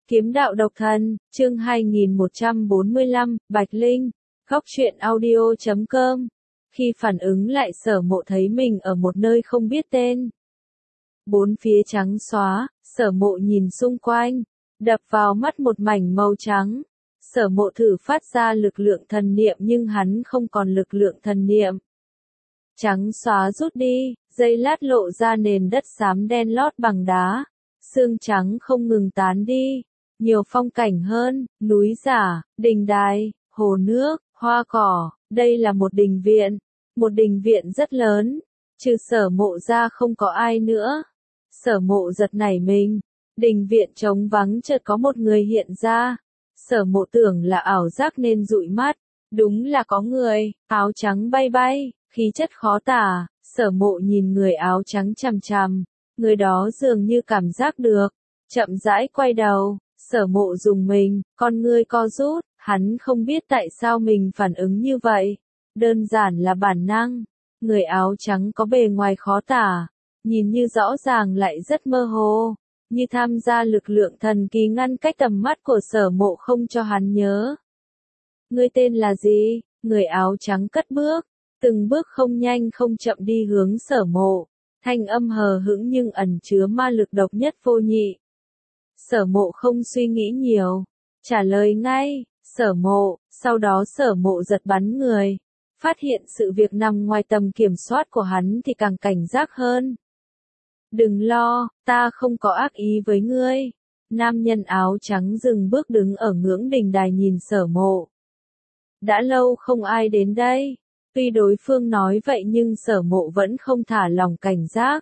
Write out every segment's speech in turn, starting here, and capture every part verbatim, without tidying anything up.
Kiếm đạo độc thần, chương hai nghìn một trăm bốn mươi lăm, Bạch Linh, góc truyện audio chấm com. Khi phản ứng lại Sở Mộ thấy mình ở một nơi không biết tên. Bốn phía trắng xóa, Sở Mộ nhìn xung quanh, đập vào mắt một mảnh màu trắng. Sở Mộ thử phát ra lực lượng thần niệm nhưng hắn không còn lực lượng thần niệm. Trắng xóa rút đi, giây lát lộ ra nền đất xám đen lót bằng đá. Sương trắng không ngừng tán đi. Nhiều phong cảnh hơn, núi giả, đình đài, hồ nước, hoa cỏ, đây là một đình viện. Một đình viện rất lớn, trừ Sở Mộ ra không có ai nữa. Sở Mộ giật nảy mình, đình viện trống vắng chợt có một người hiện ra. Sở Mộ tưởng là ảo giác nên dụi mắt, đúng là có người, áo trắng bay bay, khí chất khó tả. Sở Mộ nhìn người áo trắng chằm chằm, người đó dường như cảm giác được, chậm rãi quay đầu. Sở Mộ dùng mình, con ngươi co rút, hắn không biết tại sao mình phản ứng như vậy. Đơn giản là bản năng. Người áo trắng có bề ngoài khó tả, nhìn như rõ ràng lại rất mơ hồ, như tham gia lực lượng thần kỳ ngăn cách tầm mắt của Sở Mộ không cho hắn nhớ. Ngươi tên là gì? Người áo trắng cất bước, từng bước không nhanh không chậm đi hướng Sở Mộ, thanh âm hờ hững nhưng ẩn chứa ma lực độc nhất vô nhị. Sở Mộ không suy nghĩ nhiều, trả lời ngay, Sở Mộ, sau đó Sở Mộ giật bắn người, phát hiện sự việc nằm ngoài tầm kiểm soát của hắn thì càng cảnh giác hơn. Đừng lo, ta không có ác ý với ngươi. Nam nhân áo trắng dừng bước đứng ở ngưỡng đình đài nhìn Sở Mộ. Đã lâu không ai đến đây, tuy đối phương nói vậy nhưng Sở Mộ vẫn không thả lòng cảnh giác.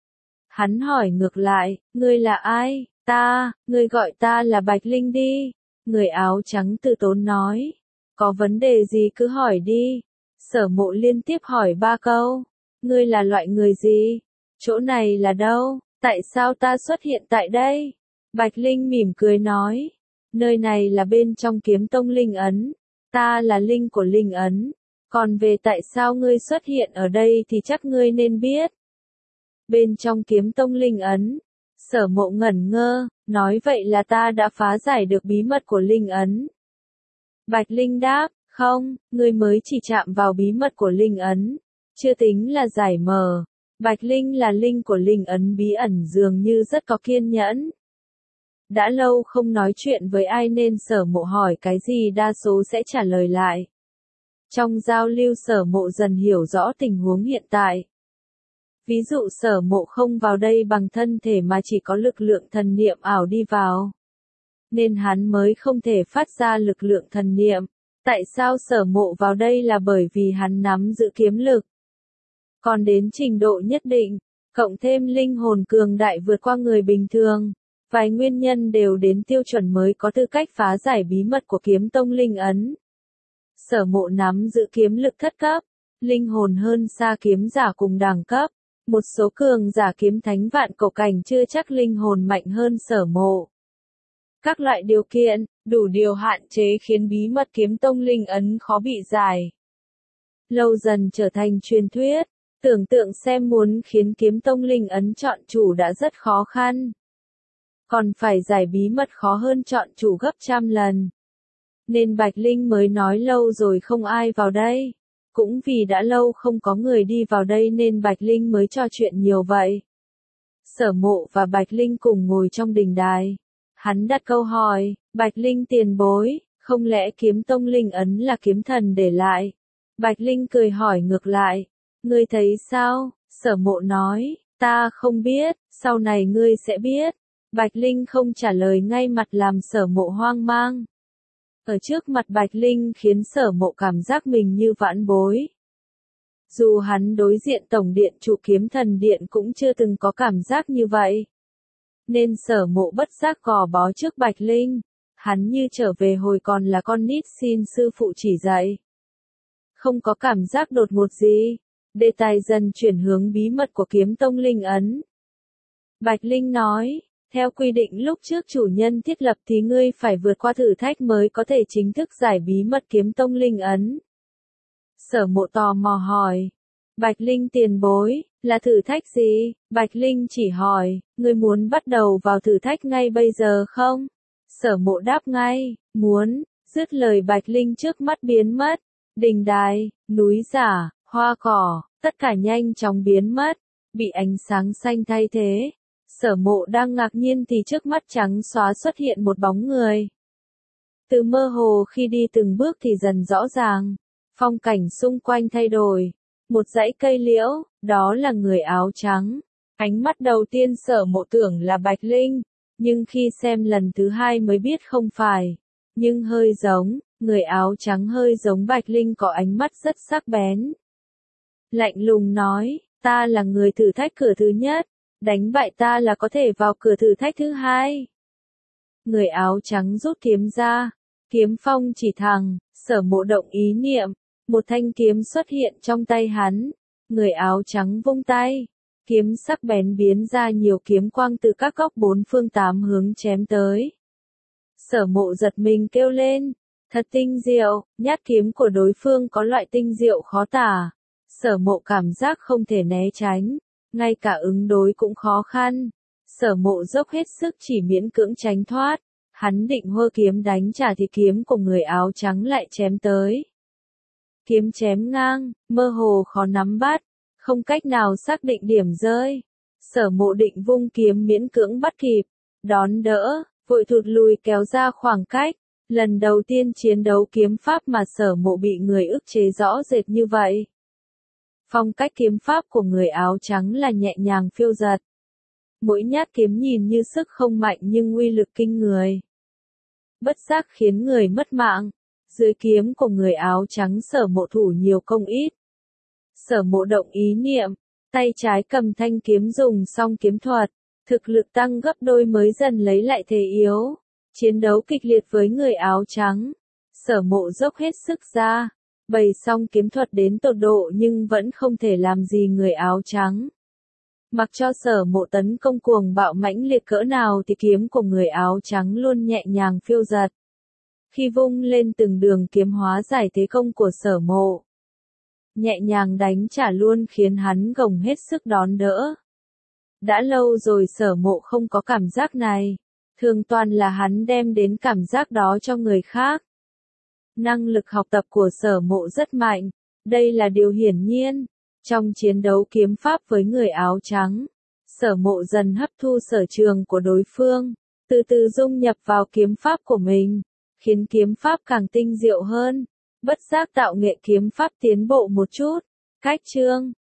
Hắn hỏi ngược lại, ngươi là ai? Ta, ngươi gọi ta là Bạch Linh đi. Người áo trắng từ tốn nói. Có vấn đề gì cứ hỏi đi. Sở Mộ liên tiếp hỏi ba câu. Ngươi là loại người gì? Chỗ này là đâu? Tại sao ta xuất hiện tại đây? Bạch Linh mỉm cười nói. Nơi này là bên trong kiếm tông Linh Ấn. Ta là Linh của Linh Ấn. Còn về tại sao ngươi xuất hiện ở đây thì chắc ngươi nên biết. Bên trong kiếm tông Linh Ấn. Sở Mộ ngẩn ngơ, nói vậy là ta đã phá giải được bí mật của Linh Ấn. Bạch Linh đáp, không, ngươi mới chỉ chạm vào bí mật của Linh Ấn, chưa tính là giải mở. Bạch Linh là Linh của Linh Ấn bí ẩn dường như rất có kiên nhẫn. Đã lâu không nói chuyện với ai nên Sở Mộ hỏi cái gì đa số sẽ trả lời lại. Trong giao lưu Sở Mộ dần hiểu rõ tình huống hiện tại. Ví dụ Sở Mộ không vào đây bằng thân thể mà chỉ có lực lượng thần niệm ảo đi vào. Nên hắn mới không thể phát ra lực lượng thần niệm. Tại sao Sở Mộ vào đây là bởi vì hắn nắm giữ kiếm lực. Còn đến trình độ nhất định, cộng thêm linh hồn cường đại vượt qua người bình thường. Vài nguyên nhân đều đến tiêu chuẩn mới có tư cách phá giải bí mật của kiếm tông Linh Ấn. Sở Mộ nắm giữ kiếm lực thất cấp, linh hồn hơn xa kiếm giả cùng đẳng cấp. Một số cường giả kiếm thánh vạn cổ cảnh chưa chắc linh hồn mạnh hơn Sở Mộ. Các loại điều kiện, đủ điều hạn chế khiến bí mật kiếm tông Linh Ấn khó bị giải. Lâu dần trở thành truyền thuyết, tưởng tượng xem muốn khiến kiếm tông Linh Ấn chọn chủ đã rất khó khăn. Còn phải giải bí mật khó hơn chọn chủ gấp trăm lần. Nên Bạch Linh mới nói lâu rồi không ai vào đây. Cũng vì đã lâu không có người đi vào đây nên Bạch Linh mới trò chuyện nhiều vậy. Sở Mộ và Bạch Linh cùng ngồi trong đình đài. Hắn đặt câu hỏi, Bạch Linh tiền bối, không lẽ kiếm tông Linh Ấn là kiếm thần để lại? Bạch Linh cười hỏi ngược lại, ngươi thấy sao? Sở Mộ nói, ta không biết, sau này ngươi sẽ biết. Bạch Linh không trả lời ngay mặt làm Sở Mộ hoang mang. Ở trước mặt Bạch Linh khiến Sở Mộ cảm giác mình như vãn bối. Dù hắn đối diện Tổng Điện Chủ Kiếm Thần Điện cũng chưa từng có cảm giác như vậy. Nên Sở Mộ bất giác gò bó trước Bạch Linh. Hắn như trở về hồi còn là con nít xin sư phụ chỉ dạy. Không có cảm giác đột ngột gì. Đề tài dần chuyển hướng bí mật của kiếm tông Linh Ấn. Bạch Linh nói. Theo quy định lúc trước chủ nhân thiết lập thì ngươi phải vượt qua thử thách mới có thể chính thức giải bí mật kiếm tông Linh Ấn. Sở Mộ tò mò hỏi. Bạch Linh tiền bối, là thử thách gì? Bạch Linh chỉ hỏi, ngươi muốn bắt đầu vào thử thách ngay bây giờ không? Sở Mộ đáp ngay, muốn, dứt lời Bạch Linh trước mắt biến mất. Đình đài, núi giả, hoa cỏ, tất cả nhanh chóng biến mất, bị ánh sáng xanh thay thế. Sở Mộ đang ngạc nhiên thì trước mắt trắng xóa xuất hiện một bóng người. Từ mơ hồ khi đi từng bước thì dần rõ ràng, phong cảnh xung quanh thay đổi. Một dãy cây liễu, đó là người áo trắng. Ánh mắt đầu tiên Sở Mộ tưởng là Bạch Linh, nhưng khi xem lần thứ hai mới biết không phải. Nhưng hơi giống, người áo trắng hơi giống Bạch Linh, có ánh mắt rất sắc bén. Lạnh lùng nói, ta là người thử thách cửa thứ nhất, đánh bại ta là có thể vào cửa thử thách thứ hai. Người áo trắng rút kiếm ra, kiếm phong chỉ thẳng, Sở Mộ động ý niệm, một thanh kiếm xuất hiện trong tay hắn. Người áo trắng vung tay, kiếm sắc bén biến ra nhiều kiếm quang từ các góc bốn phương tám hướng chém tới. Sở Mộ giật mình kêu lên, thật tinh diệu, nhát kiếm của đối phương có loại tinh diệu khó tả. Sở Mộ cảm giác không thể né tránh, ngay cả ứng đối cũng khó khăn. Sở Mộ dốc hết sức chỉ miễn cưỡng tránh thoát. Hắn định hơ kiếm đánh trả thì kiếm của người áo trắng lại chém tới. Kiếm chém ngang, mơ hồ khó nắm bắt, không cách nào xác định điểm rơi. Sở Mộ định vung kiếm miễn cưỡng bắt kịp, đón đỡ, vội thụt lùi kéo ra khoảng cách. Lần đầu tiên chiến đấu kiếm pháp mà Sở Mộ bị người ức chế rõ rệt như vậy. Phong cách kiếm pháp của người áo trắng là nhẹ nhàng phiêu dật. Mỗi nhát kiếm nhìn như sức không mạnh nhưng uy lực kinh người. Bất giác khiến người mất mạng. Dưới kiếm của người áo trắng Sở Mộ thủ nhiều công ít. Sở Mộ động ý niệm, tay trái cầm thanh kiếm dùng xong kiếm thuật, thực lực tăng gấp đôi mới dần lấy lại thế yếu. Chiến đấu kịch liệt với người áo trắng. Sở Mộ dốc hết sức ra, bày xong kiếm thuật đến tột độ nhưng vẫn không thể làm gì người áo trắng. Mặc cho Sở Mộ tấn công cuồng bạo mãnh liệt cỡ nào thì kiếm của người áo trắng luôn nhẹ nhàng phiêu dật. Khi vung lên từng đường kiếm hóa giải thế công của Sở Mộ, nhẹ nhàng đánh trả luôn khiến hắn gồng hết sức đón đỡ. Đã lâu rồi Sở Mộ không có cảm giác này, thường toàn là hắn đem đến cảm giác đó cho người khác. Năng lực học tập của Sở Mộ rất mạnh, đây là điều hiển nhiên. Trong chiến đấu kiếm pháp với người áo trắng, Sở Mộ dần hấp thu sở trường của đối phương, từ từ dung nhập vào kiếm pháp của mình, khiến kiếm pháp càng tinh diệu hơn, bất giác tạo nghệ kiếm pháp tiến bộ một chút. Cách chương